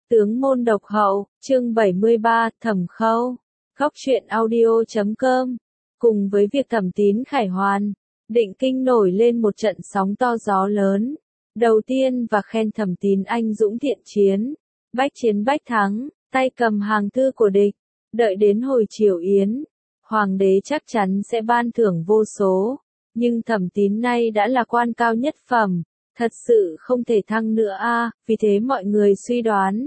Tướng môn độc hậu, chương 73, Thẩm Khâu. Góc truyện audio.com. Cùng với việc Thẩm Tín khải hoàn, Định Kinh nổi lên một trận sóng to gió lớn. Đầu tiên và khen Thẩm Tín anh dũng thiện chiến, bách chiến bách thắng, tay cầm hàng thư của địch. Đợi đến hồi triều yến, hoàng đế chắc chắn sẽ ban thưởng vô số. Nhưng Thẩm Tín nay đã là quan cao nhất phẩm, thật sự không thể thăng nữa vì thế mọi người suy đoán.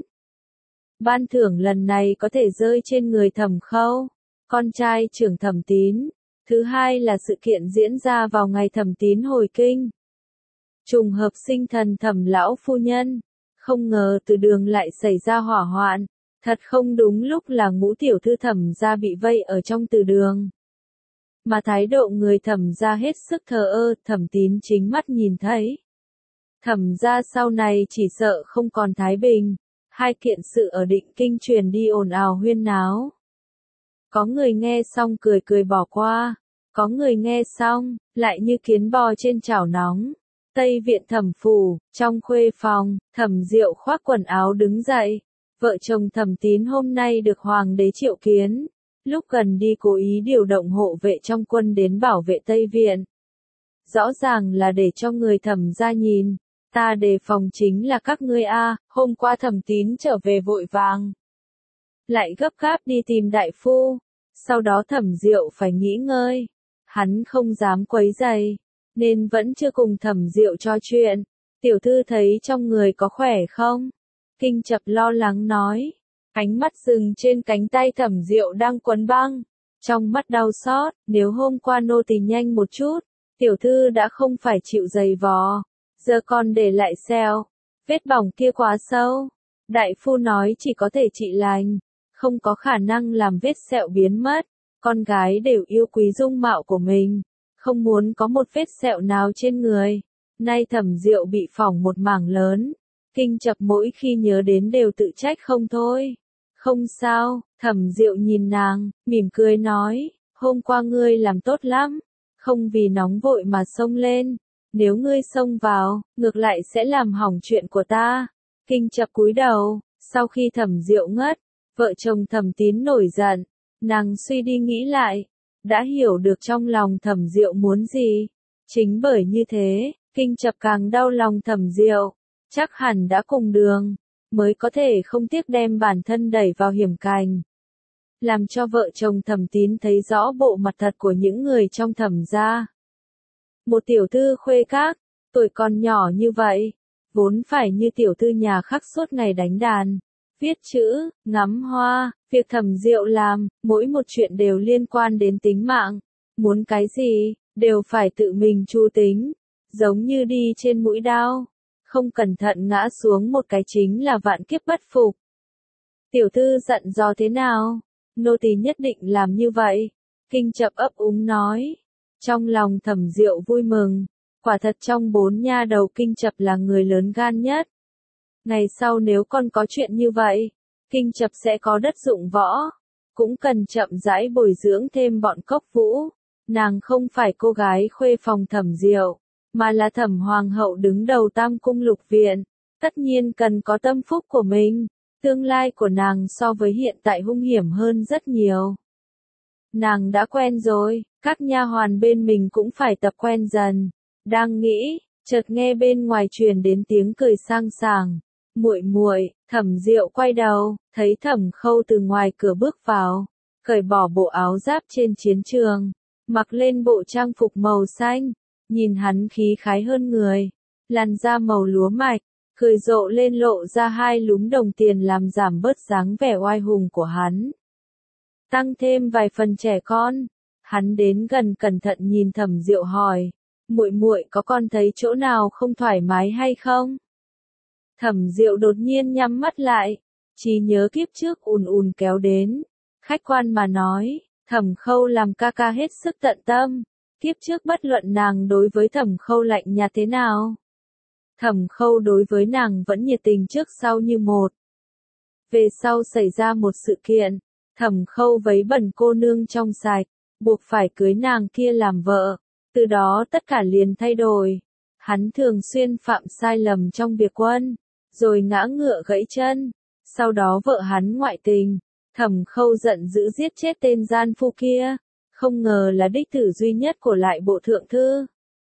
Ban thưởng lần này có thể rơi trên người Thẩm Khâu, con trai trưởng Thẩm Tín. Thứ hai là sự kiện diễn ra vào ngày Thẩm Tín hồi kinh. Trùng hợp sinh thần Thẩm lão phu nhân, không ngờ từ đường lại xảy ra hỏa hoạn. Thật không đúng lúc là Ngũ tiểu thư Thẩm gia bị vây ở trong từ đường. Mà thái độ người Thẩm gia hết sức thờ ơ, Thẩm Tín chính mắt nhìn thấy. Thẩm gia sau này chỉ sợ không còn thái bình. Hai kiện sự ở Định Kinh truyền đi ồn ào huyên náo. Có người nghe xong cười cười bỏ qua, có người nghe xong, lại như kiến bò trên chảo nóng. Tây viện Thẩm phủ, trong khuê phòng, Thẩm Diệu khoác quần áo đứng dậy. Vợ chồng Thẩm Tín hôm nay được hoàng đế triệu kiến. Lúc gần đi cố ý điều động hộ vệ trong quân đến bảo vệ Tây viện. Rõ ràng là để cho người Thẩm gia nhìn. Ta đề phòng chính là các ngươi hôm qua Thẩm Tín trở về vội vàng. Lại gấp gáp đi tìm đại phu, sau đó Thẩm Diệu phải nghỉ ngơi. Hắn không dám quấy rầy, nên vẫn chưa cùng Thẩm Diệu trò chuyện. Tiểu thư thấy trong người có khỏe không? Kinh Chập lo lắng nói, ánh mắt dừng trên cánh tay Thẩm Diệu đang quấn băng. Trong mắt đau xót, nếu hôm qua nô tỳ nhanh một chút, tiểu thư đã không phải chịu giày vò. Giờ còn để lại sẹo, vết bỏng kia quá sâu. Đại phu nói chỉ có thể trị lành, không có khả năng làm vết sẹo biến mất. Con gái đều yêu quý dung mạo của mình, không muốn có một vết sẹo nào trên người. Nay Thẩm Diệu bị phỏng một mảng lớn, Kinh Chập mỗi khi nhớ đến đều tự trách không thôi. Không sao, Thẩm Diệu nhìn nàng, mỉm cười nói, hôm qua ngươi làm tốt lắm, không vì nóng vội mà xông lên. Nếu ngươi xông vào, ngược lại sẽ làm hỏng chuyện của ta. Kinh Chập cúi đầu, sau khi Thẩm Diệu ngất, vợ chồng Thẩm Tín nổi giận. Nàng suy đi nghĩ lại, đã hiểu được trong lòng Thẩm Diệu muốn gì. Chính bởi như thế, Kinh Chập càng đau lòng Thẩm Diệu. Chắc hẳn đã cùng đường, mới có thể không tiếc đem bản thân đẩy vào hiểm cảnh. Làm cho vợ chồng Thẩm Tín thấy rõ bộ mặt thật của những người trong Thẩm gia. Một tiểu thư khuê các, tuổi còn nhỏ như vậy, vốn phải như tiểu thư nhà khác suốt ngày đánh đàn, viết chữ, ngắm hoa, việc Thẩm Diệu làm, mỗi một chuyện đều liên quan đến tính mạng, muốn cái gì, đều phải tự mình chu tính, giống như đi trên mũi đao, không cẩn thận ngã xuống một cái chính là vạn kiếp bất phục. Tiểu thư dặn dò thế nào? Nô tỳ nhất định làm như vậy, Kinh Chập ấp úng nói. Trong lòng Thẩm Diệu vui mừng, quả thật trong 4 nha đầu Kinh Chập là người lớn gan nhất. Ngày sau nếu con có chuyện như vậy, Kinh Chập sẽ có đất dụng võ, cũng cần chậm rãi bồi dưỡng thêm bọn Cốc Vũ. Nàng không phải cô gái khuê phòng Thẩm Diệu, mà là Thẩm Hoàng hậu đứng đầu Tam cung lục viện, tất nhiên cần có tâm phúc của mình. Tương lai của nàng so với hiện tại hung hiểm hơn rất nhiều. Nàng đã quen rồi, các nha hoàn bên mình cũng phải tập quen dần. Đang nghĩ, chợt nghe bên ngoài truyền đến tiếng cười sang sảng. Muội muội, Thẩm Diệu quay đầu, thấy Thẩm Khâu từ ngoài cửa bước vào, cởi bỏ bộ áo giáp trên chiến trường, mặc lên bộ trang phục màu xanh, nhìn hắn khí khái hơn người, làn da màu lúa mạch, cười rộ lên lộ ra 2 lúm đồng tiền làm giảm bớt dáng vẻ oai hùng của hắn. Tăng thêm vài phần trẻ con, hắn đến gần cẩn thận nhìn Thẩm Diệu hỏi, muội muội có con thấy chỗ nào không thoải mái hay không? Thẩm Diệu đột nhiên nhắm mắt lại, trí nhớ kiếp trước ùn ùn kéo đến, khách quan mà nói, Thẩm Khâu làm ca ca hết sức tận tâm, kiếp trước bất luận nàng đối với Thẩm Khâu lạnh nhạt thế nào, Thẩm Khâu đối với nàng vẫn nhiệt tình trước sau như một. Về sau xảy ra một sự kiện, Thẩm Khâu vấy bẩn cô nương trong sạch, buộc phải cưới nàng kia làm vợ, từ đó tất cả liền thay đổi. Hắn thường xuyên phạm sai lầm trong việc quân, rồi ngã ngựa gãy chân, Sau đó vợ hắn ngoại tình, Thẩm Khâu giận dữ giết chết tên gian phu kia, không ngờ là đích tử duy nhất của lại bộ thượng thư.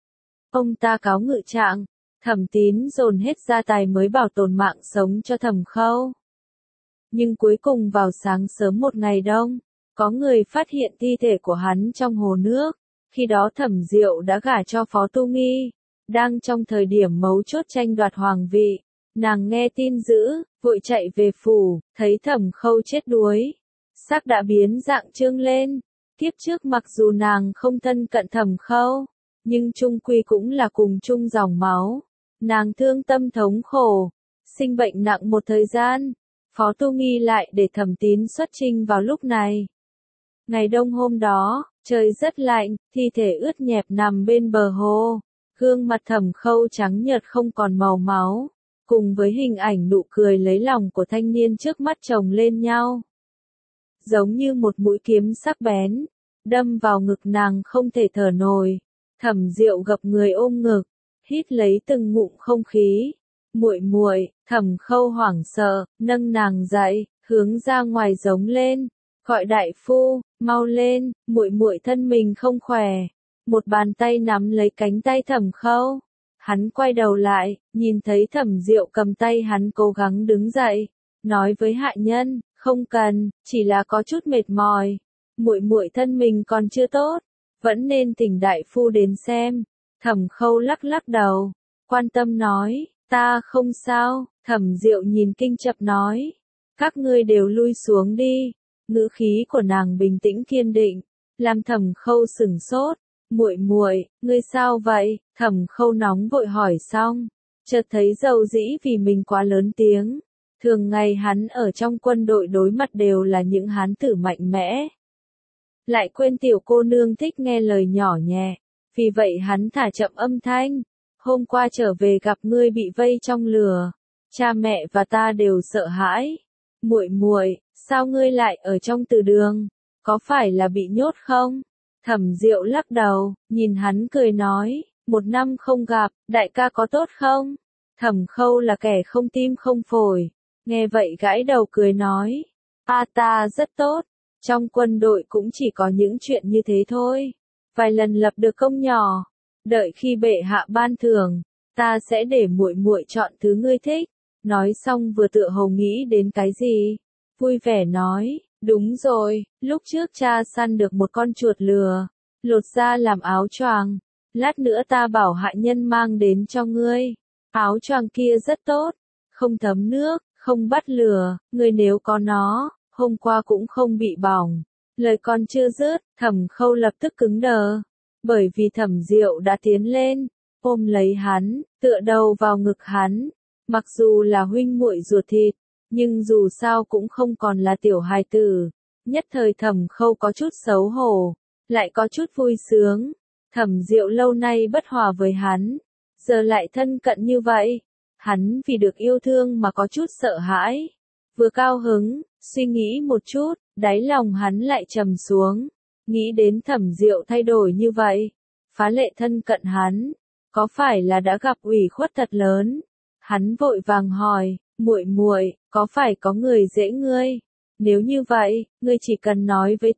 Ông ta cáo ngự trạng, Thẩm Tín dồn hết gia tài mới bảo tồn mạng sống cho Thẩm Khâu. Nhưng cuối cùng vào sáng sớm một ngày đông, có người phát hiện thi thể của hắn trong hồ nước. Khi đó Thẩm Diệu đã gả cho Phó Tu Nghi, đang trong thời điểm mấu chốt tranh đoạt hoàng vị. Nàng nghe tin dữ, vội chạy về phủ, thấy Thẩm Khâu chết đuối. Xác đã biến dạng trương lên. Kiếp trước mặc dù nàng không thân cận Thẩm Khâu, nhưng chung quy cũng là cùng chung dòng máu. Nàng thương tâm thống khổ, sinh bệnh nặng một thời gian. Phó Tu Nghi lại để Thẩm Tín xuất chinh vào lúc này. Ngày đông hôm đó, trời rất lạnh, thi thể ướt nhẹp nằm bên bờ hồ. Gương mặt Thẩm Khâu trắng nhợt không còn màu máu, cùng với hình ảnh nụ cười lấy lòng của thanh niên trước mắt chồng lên nhau. Giống như một mũi kiếm sắc bén, đâm vào ngực nàng không thể thở nổi. Thẩm Diệu gập người ôm ngực, hít lấy từng ngụm không khí. Muội muội, Thẩm Khâu hoảng sợ, nâng nàng dậy, hướng ra ngoài giống lên, gọi đại phu, mau lên, muội muội thân mình không khỏe. Một bàn tay nắm lấy cánh tay Thẩm Khâu. Hắn quay đầu lại, nhìn thấy Thẩm Diệu cầm tay hắn cố gắng đứng dậy, nói với hạ nhân, không cần, chỉ là có chút mệt mỏi. Muội muội thân mình còn chưa tốt, vẫn nên thỉnh đại phu đến xem. Thẩm Khâu lắc lắc đầu, quan tâm nói, ta không sao. Thẩm Diệu nhìn kinh chập nói, các ngươi đều lui xuống đi. Ngữ khí của nàng bình tĩnh kiên định, làm Thẩm Khâu sửng sốt. Muội muội, ngươi sao vậy? Thẩm Khâu nóng vội hỏi xong, chợt thấy dầu dĩ vì mình quá lớn tiếng. Thường ngày hắn ở trong quân đội đối mặt đều là những hán tử mạnh mẽ. Lại quên tiểu cô nương thích nghe lời nhỏ nhẹ, vì vậy hắn thả chậm âm thanh. Hôm qua trở về gặp ngươi bị vây trong lửa, cha mẹ và ta đều sợ hãi. Muội muội, sao ngươi lại ở trong từ đường? Có phải là bị nhốt không? Thẩm Diệu lắc đầu, nhìn hắn cười nói, 1 năm không gặp, đại ca có tốt không? Thẩm Khâu là kẻ không tim không phổi, nghe vậy gãi đầu cười nói, ta rất tốt, trong quân đội cũng chỉ có những chuyện như thế thôi, vài lần lập được công nhỏ, đợi khi bệ hạ ban thưởng, ta sẽ để muội muội chọn thứ ngươi thích. Nói xong vừa tựa hồ nghĩ đến cái gì, vui vẻ nói, đúng rồi, lúc trước cha săn được một con chuột lừa, lột ra làm áo choàng, lát nữa ta bảo hạ nhân mang đến cho ngươi. Áo choàng kia rất tốt, không thấm nước, không bắt lửa, ngươi nếu có nó, hôm qua cũng không bị bỏng. Lời còn chưa dứt, Thẩm Khâu lập tức cứng đờ, bởi vì Thẩm Diệu đã tiến lên, ôm lấy hắn, tựa đầu vào ngực hắn. Mặc dù là huynh muội ruột thịt, nhưng dù sao cũng không còn là tiểu hài tử. Nhất thời Thẩm Khâu có chút xấu hổ, lại có chút vui sướng. Thẩm Diệu lâu nay bất hòa với hắn, giờ lại thân cận như vậy. Hắn vì được yêu thương mà có chút sợ hãi. Vừa cao hứng, suy nghĩ một chút, đáy lòng hắn lại trầm xuống. Nghĩ đến Thẩm Diệu thay đổi như vậy, phá lệ thân cận hắn, có phải là đã gặp ủy khuất thật lớn? Hắn vội vàng hỏi, muội muội, có phải có người dễ ngươi? Nếu như vậy, ngươi chỉ cần nói với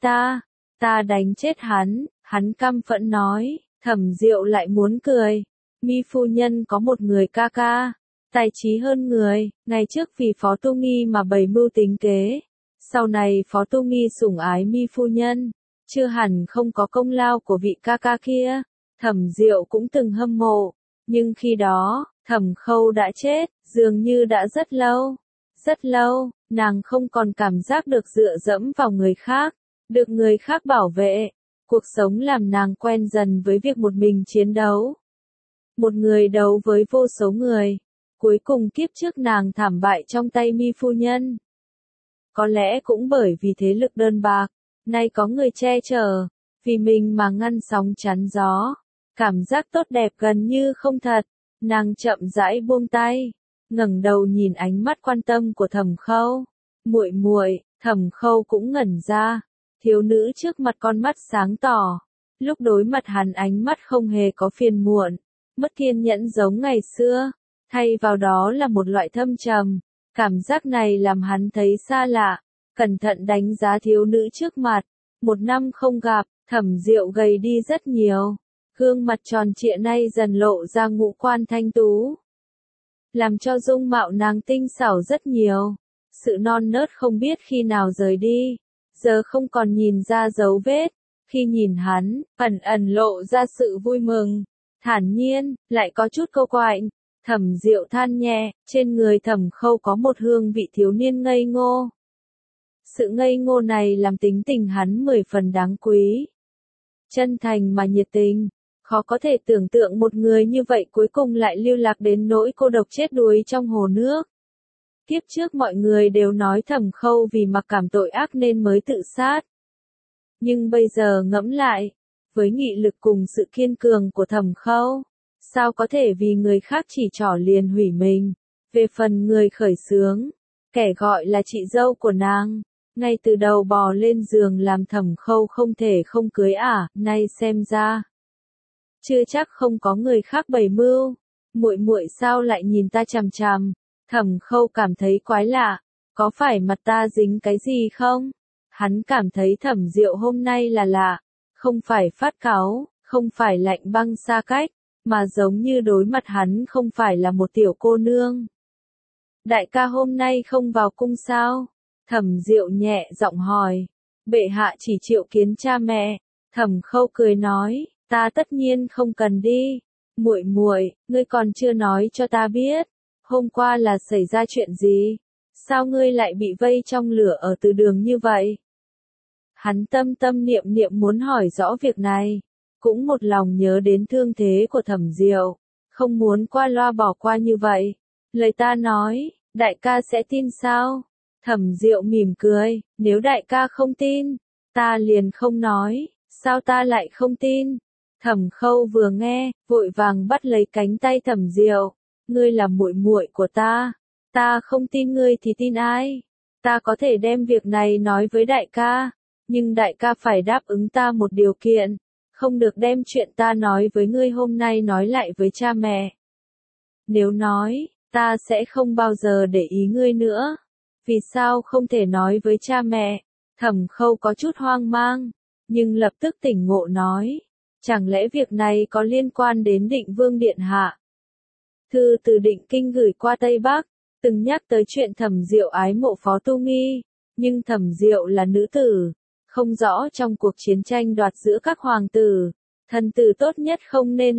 ta đánh chết hắn. Hắn căm phẫn nói. Thẩm Diệu lại muốn cười. Mi phu nhân có một người ca ca, tài trí hơn người, ngày trước vì Phó Tu Nghi mà bày mưu tính kế. Sau này Phó Tu Nghi sủng ái Mi phu nhân, chưa hẳn không có công lao của vị ca ca kia. Thẩm Diệu cũng từng hâm mộ, nhưng khi đó, Thẩm Khâu đã chết, dường như đã rất lâu, nàng không còn cảm giác được dựa dẫm vào người khác, được người khác bảo vệ. Cuộc sống làm nàng quen dần với việc một mình chiến đấu. Một người đấu với vô số người. Cuối cùng kiếp trước nàng thảm bại trong tay Mi phu nhân. Có lẽ cũng bởi vì thế lực đơn bạc, nay có người che chở, vì mình mà ngăn sóng chắn gió. Cảm giác tốt đẹp gần như không thật. Nàng chậm rãi buông tay, ngẩng đầu nhìn ánh mắt quan tâm của Thẩm Khâu. Muội muội, Thẩm Khâu cũng ngẩn ra. Thiếu nữ trước mặt con mắt sáng tỏ, lúc đối mặt hắn ánh mắt không hề có phiền muộn, mất kiên nhẫn giống ngày xưa, thay vào đó là một loại thâm trầm, Cảm giác này làm hắn thấy xa lạ, cẩn thận đánh giá thiếu nữ trước mặt. 1 năm không gặp, Thẩm Diệu gầy đi rất nhiều. Gương mặt tròn trịa nay dần lộ ra ngũ quan thanh tú, làm cho dung mạo nàng tinh xảo rất nhiều. Sự non nớt không biết khi nào rời đi, giờ không còn nhìn ra dấu vết. Khi nhìn hắn, ẩn ẩn lộ ra sự vui mừng, thản nhiên, lại có chút câu quạnh. Thẩm Diệu than nhẹ, trên người Thẩm Khâu có một hương vị thiếu niên ngây ngô. Sự ngây ngô này làm tính tình hắn 10 phần đáng quý. Chân thành mà nhiệt tình, khó có thể tưởng tượng một người như vậy cuối cùng lại lưu lạc đến nỗi cô độc chết đuối trong hồ nước. Kiếp trước mọi người đều nói Thẩm Khâu vì mặc cảm tội ác nên mới tự sát. Nhưng bây giờ ngẫm lại, với nghị lực cùng sự kiên cường của Thẩm Khâu, sao có thể vì người khác chỉ trỏ liền hủy mình. Về phần người khởi xướng, kẻ gọi là chị dâu của nàng, ngay từ đầu bò lên giường làm Thẩm Khâu không thể không cưới nay xem ra chưa chắc không có người khác bày mưu. Muội muội sao lại nhìn ta chằm chằm? Thẩm Khâu cảm thấy quái lạ, có phải mặt ta dính cái gì không? Hắn cảm thấy Thẩm Diệu hôm nay là lạ, không phải phát cáu, không phải lạnh băng xa cách, mà giống như đối mặt hắn không phải là một tiểu cô nương. Đại ca hôm nay không vào cung sao? Thẩm Diệu nhẹ giọng hỏi. Bệ hạ chỉ triệu kiến cha mẹ. Thẩm Khâu cười nói, ta tất nhiên không cần đi. Muội muội, ngươi còn chưa nói cho ta biết, hôm qua là xảy ra chuyện gì? Sao ngươi lại bị vây trong lửa ở từ đường như vậy? Hắn tâm tâm niệm niệm muốn hỏi rõ việc này, cũng một lòng nhớ đến thương thế của Thẩm Diệu, không muốn qua loa bỏ qua như vậy. Lời ta nói, đại ca sẽ tin sao? Thẩm Diệu mỉm cười, nếu đại ca không tin, ta liền không nói, sao ta lại không tin? Thẩm Khâu vừa nghe, vội vàng bắt lấy cánh tay Thẩm Diệu, ngươi là muội muội của ta không tin ngươi thì tin ai? Ta có thể đem việc này nói với đại ca, nhưng đại ca phải đáp ứng ta một điều kiện, không được đem chuyện ta nói với ngươi hôm nay nói lại với cha mẹ. Nếu nói, ta sẽ không bao giờ để ý ngươi nữa. Vì sao không thể nói với cha mẹ? Thẩm Khâu có chút hoang mang, nhưng lập tức tỉnh ngộ nói, chẳng lẽ việc này có liên quan đến Định Vương điện hạ? Thư từ Định Kinh gửi qua Tây Bắc, từng nhắc tới chuyện Thẩm Diệu ái mộ Phó Tu Nghi, nhưng Thẩm Diệu là nữ tử, không rõ trong cuộc chiến tranh đoạt giữa các hoàng tử, thần tử tốt nhất không nên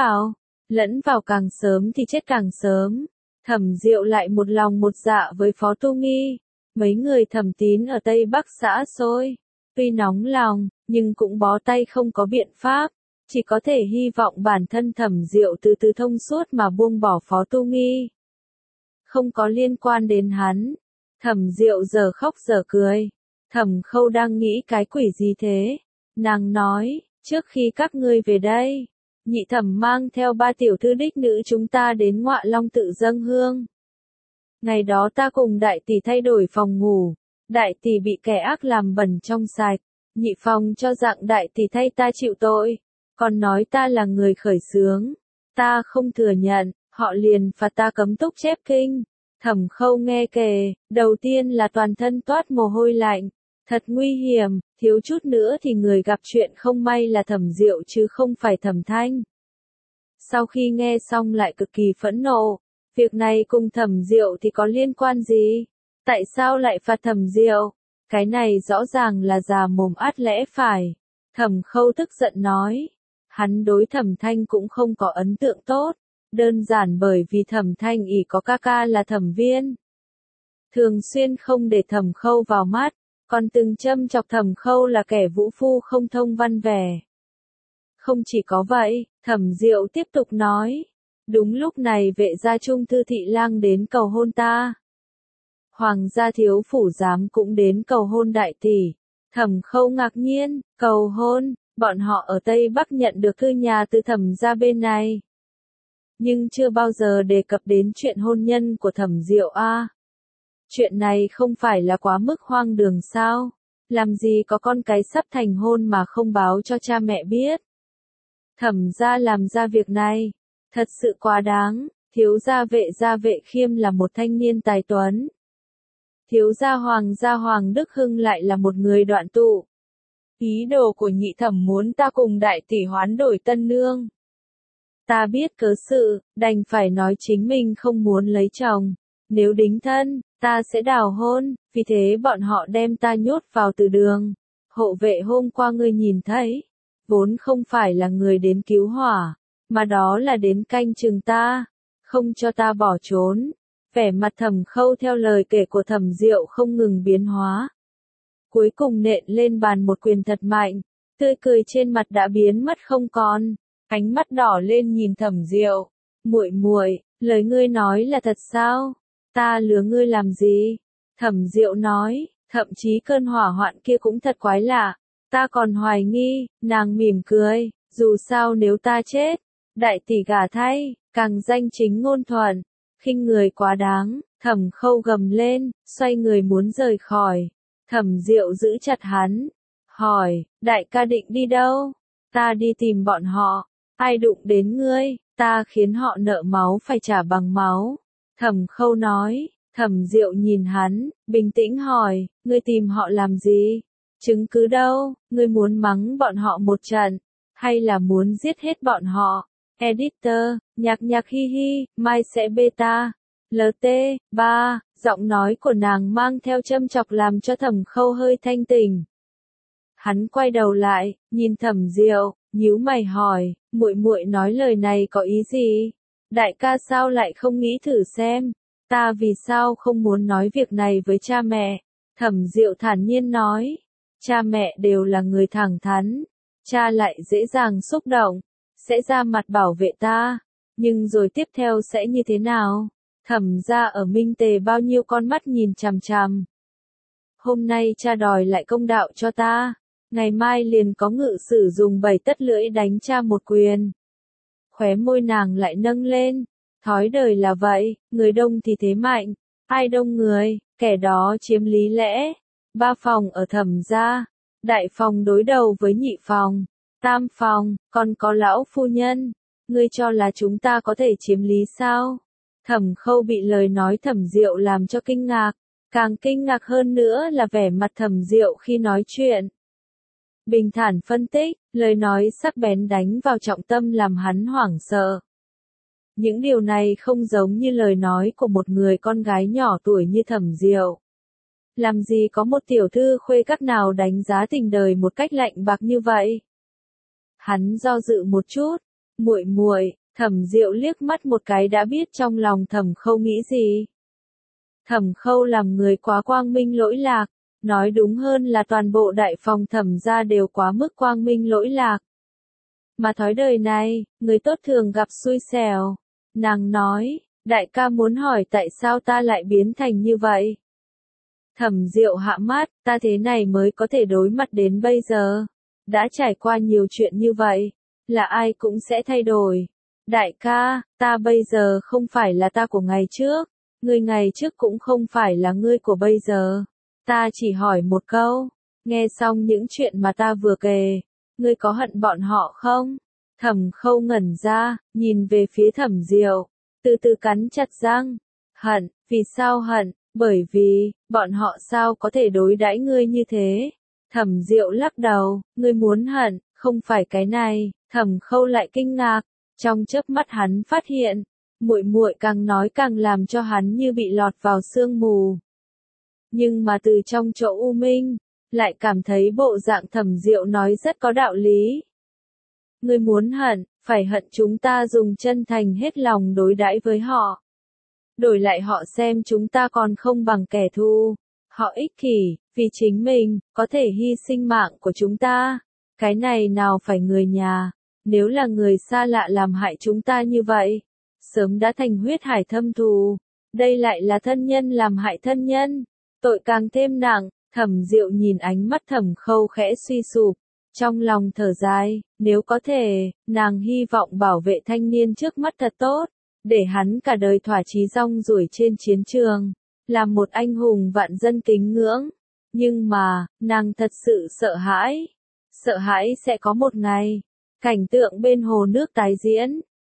lẫn vào càng sớm thì chết càng sớm. Thẩm Diệu lại một lòng một dạ với Phó Tu Nghi, mấy người Thẩm Tín ở Tây Bắc xã xôi, tuy nóng lòng, nhưng cũng bó tay không có biện pháp, chỉ có thể hy vọng bản thân Thẩm Diệu từ từ thông suốt mà buông bỏ Phó Tu Nghi. Không có liên quan đến hắn. Thẩm Diệu giờ khóc giờ cười. Thẩm Khâu đang nghĩ cái quỷ gì thế? Nàng nói, trước khi các ngươi về đây, nhị thẩm mang theo 3 tiểu thư đích nữ chúng ta đến Ngọa Long tự dâng hương. Ngày đó ta cùng đại tỷ thay đổi phòng ngủ, đại tỷ bị kẻ ác làm bẩn trong sạch, nhị phòng cho rằng đại tỷ thay ta chịu tội, còn nói ta là người khởi xướng, ta không thừa nhận, họ liền phạt ta cấm túc chép kinh. Thẩm Khâu nghe kể, đầu tiên là toàn thân toát mồ hôi lạnh, thật nguy hiểm, thiếu chút nữa thì người gặp chuyện không may là Thẩm Diệu chứ không phải Thẩm Thanh. Sau khi nghe xong lại cực kỳ phẫn nộ, việc này cùng Thẩm Diệu thì có liên quan gì? Tại sao lại phạt Thẩm Diệu? Cái này rõ ràng là già mồm át lẽ phải. Thẩm Khâu tức giận nói, hắn đối Thẩm Thanh cũng không có ấn tượng tốt, đơn giản bởi vì Thẩm Thanh ỷ có ca ca là Thẩm Viên, thường xuyên không để Thẩm Khâu vào mắt, còn từng châm chọc Thẩm Khâu là kẻ vũ phu không thông văn vẻ. Không chỉ có vậy, Thẩm Diệu tiếp tục nói, đúng lúc này vệ gia trung thư thị lang đến cầu hôn ta. Hoàng gia thiếu phủ giám cũng đến cầu hôn đại tỷ. Thẩm Khâu ngạc nhiên, cầu hôn, bọn họ ở Tây Bắc nhận được thư nhà từ Thẩm gia bên này, nhưng chưa bao giờ đề cập đến chuyện hôn nhân của Thẩm Diệu a. Chuyện này không phải là quá mức hoang đường sao? Làm gì có con cái sắp thành hôn mà không báo cho cha mẹ biết? Thẩm gia làm ra việc này, thật sự quá đáng, Thiếu gia vệ khiêm là một thanh niên tài tuấn. Thiếu gia Hoàng Đức Hưng lại là một người đoạn tụ. Ý đồ của nhị thẩm muốn ta cùng đại tỷ hoán đổi tân nương. Ta biết cớ sự, đành phải nói chính mình không muốn lấy chồng. Nếu đính thân, ta sẽ đào hôn, vì thế bọn họ đem ta nhốt vào từ đường. Hộ vệ hôm qua ngươi nhìn thấy, vốn không phải là người đến cứu hỏa, mà đó là đến canh chừng ta, không cho ta bỏ trốn. Vẻ mặt Thẩm Khâu theo lời kể của Thẩm Diệu không ngừng biến hóa. Cuối cùng nện lên bàn một quyền thật mạnh, tươi cười trên mặt đã biến mất không còn, ánh mắt đỏ lên nhìn Thẩm Diệu. Muội muội, lời ngươi nói là thật sao? Ta lừa ngươi làm gì? Thẩm Diệu nói, thậm chí cơn hỏa hoạn kia cũng thật quái lạ. Ta còn hoài nghi, nàng mỉm cười, dù sao nếu ta chết, đại tỷ gả thay, càng danh chính ngôn thuận, khinh người quá đáng. Thẩm Khâu gầm lên, xoay người muốn rời khỏi. Thẩm Diệu giữ chặt hắn, hỏi, đại ca định đi đâu? Ta đi tìm bọn họ, ai đụng đến ngươi, ta khiến họ nợ máu phải trả bằng máu. Thẩm Khâu nói. Thẩm Diệu nhìn hắn, bình tĩnh hỏi, ngươi tìm họ làm gì? Chứng cứ đâu? Ngươi muốn mắng bọn họ một trận, hay là muốn giết hết bọn họ? Editor, nhạc hi hi, mai sẽ beta. LT, 3, giọng nói của nàng mang theo châm chọc làm cho Thẩm Khâu hơi thanh tỉnh. Hắn quay đầu lại, nhìn Thẩm Diệu, nhíu mày hỏi, muội muội nói lời này có ý gì? Đại ca sao lại không nghĩ thử xem? Ta vì sao không muốn nói việc này với cha mẹ? Thẩm Diệu thản nhiên nói, cha mẹ đều là người thẳng thắn, cha lại dễ dàng xúc động, sẽ ra mặt bảo vệ ta, nhưng rồi tiếp theo sẽ như thế nào? Thẩm gia ở Minh Tề bao nhiêu con mắt nhìn chằm chằm. Hôm nay cha đòi lại công đạo cho ta, ngày mai liền có ngự sử dùng 7 tấc lưỡi đánh cha một quyền. Khóe môi nàng lại nâng lên. Thói đời là vậy, người đông thì thế mạnh, ai đông người, kẻ đó chiếm lý lẽ. 3 phòng ở Thẩm gia, đại phòng đối đầu với nhị phòng, tam phòng, còn có lão phu nhân. Ngươi cho là chúng ta có thể chiếm lý sao? Thẩm Khâu bị lời nói Thẩm Diệu làm cho kinh ngạc, càng kinh ngạc hơn nữa là vẻ mặt Thẩm Diệu khi nói chuyện. Bình thản phân tích, lời nói sắc bén đánh vào trọng tâm làm hắn hoảng sợ. Những điều này không giống như lời nói của một người con gái nhỏ tuổi như Thẩm Diệu. Làm gì có một tiểu thư khuê các nào đánh giá tình đời một cách lạnh bạc như vậy? Hắn do dự một chút, muội muội, Thẩm Diệu liếc mắt một cái đã biết trong lòng Thẩm Khâu nghĩ gì. Thẩm Khâu làm người quá quang minh lỗi lạc, nói đúng hơn là toàn bộ đại phòng Thẩm gia đều quá mức quang minh lỗi lạc. Mà thói đời này, người tốt thường gặp xui xẻo. Nàng nói, đại ca muốn hỏi tại sao ta lại biến thành như vậy. Thẩm Diệu hạ mắt, ta thế này mới có thể đối mặt đến bây giờ. Đã trải qua nhiều chuyện như vậy, là ai cũng sẽ thay đổi. Đại ca, ta bây giờ không phải là ta của ngày trước, ngươi ngày trước cũng không phải là ngươi của bây giờ. Ta chỉ hỏi một câu, nghe xong những chuyện mà ta vừa kể, ngươi có hận bọn họ không? Thẩm Khâu ngẩn ra, nhìn về phía Thẩm Diệu, từ từ cắn chặt răng. Hận, vì sao hận? Bởi vì, bọn họ sao có thể đối đãi ngươi như thế? Thẩm Diệu lắc đầu, ngươi muốn hận, không phải cái này. Thẩm Khâu lại kinh ngạc, trong chớp mắt hắn phát hiện, muội muội càng nói càng làm cho hắn như bị lọt vào sương mù. Nhưng mà từ trong chỗ u minh, lại cảm thấy bộ dạng Thẩm Diệu nói rất có đạo lý. Ngươi muốn hận, phải hận chúng ta dùng chân thành hết lòng đối đãi với họ. Đổi lại họ xem chúng ta còn không bằng kẻ thù. Họ ích kỷ, vì chính mình, có thể hy sinh mạng của chúng ta. Cái này nào phải người nhà, nếu là người xa lạ làm hại chúng ta như vậy, sớm đã thành huyết hải thâm thù. Đây lại là thân nhân làm hại thân nhân, tội càng thêm nặng. Thẩm Diệu nhìn ánh mắt Thẩm Khâu khẽ suy sụp, trong lòng thở dài, nếu có thể, nàng hy vọng bảo vệ thanh niên trước mắt thật tốt, để hắn cả đời thỏa chí rong ruổi trên chiến trường, làm một anh hùng vạn dân kính ngưỡng. Nhưng mà, nàng thật sự sợ hãi sẽ có một ngày, cảnh tượng bên hồ nước tái diễn,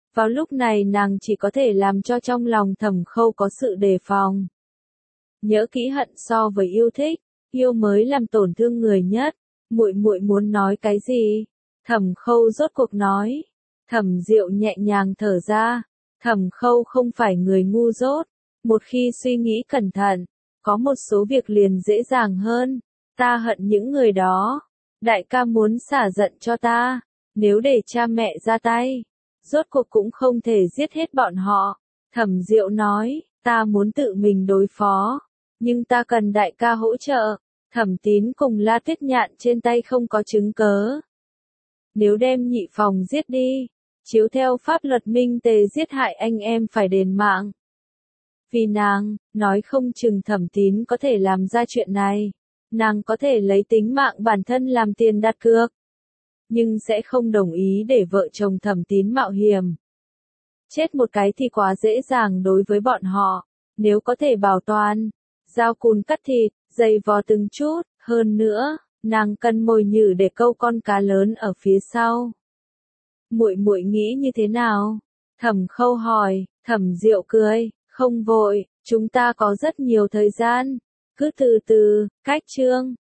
Vào lúc này nàng chỉ có thể làm cho trong lòng Thẩm Khâu có sự đề phòng. Nhớ kỹ hận so với yêu thích, yêu mới làm tổn thương người nhất. Muội muội muốn nói cái gì? Thẩm Khâu rốt cuộc nói. Thẩm Diệu nhẹ nhàng thở ra. Thẩm Khâu không phải người ngu dốt. Một khi suy nghĩ cẩn thận, có một số việc liền dễ dàng hơn. Ta hận những người đó. Đại ca muốn xả giận cho ta. Nếu để cha mẹ ra tay, rốt cuộc cũng không thể giết hết bọn họ. Thẩm Diệu nói, ta muốn tự mình đối phó. Nhưng ta cần đại ca hỗ trợ. Thẩm Tín cùng La Tuyết Nhạn trên tay không có chứng cớ. Nếu đem Nhị Phòng giết đi, chiếu theo pháp luật minh tề giết hại anh em phải đền mạng. Vì nàng, nói không chừng Thẩm Tín có thể làm ra chuyện này. Nàng có thể lấy tính mạng bản thân làm tiền đặt cược. Nhưng sẽ không đồng ý để vợ chồng Thẩm Tín mạo hiểm. Chết một cái thì quá dễ dàng đối với bọn họ. Nếu có thể bảo toàn, dao cùn cắt thịt, dày vò từng chút, hơn nữa, nàng cần mồi nhử để câu con cá lớn ở phía sau. Muội muội nghĩ như thế nào? Thẩm Khâu hỏi. Thẩm Diệu cười, không vội, chúng ta có rất nhiều thời gian, cứ từ từ, cách chương.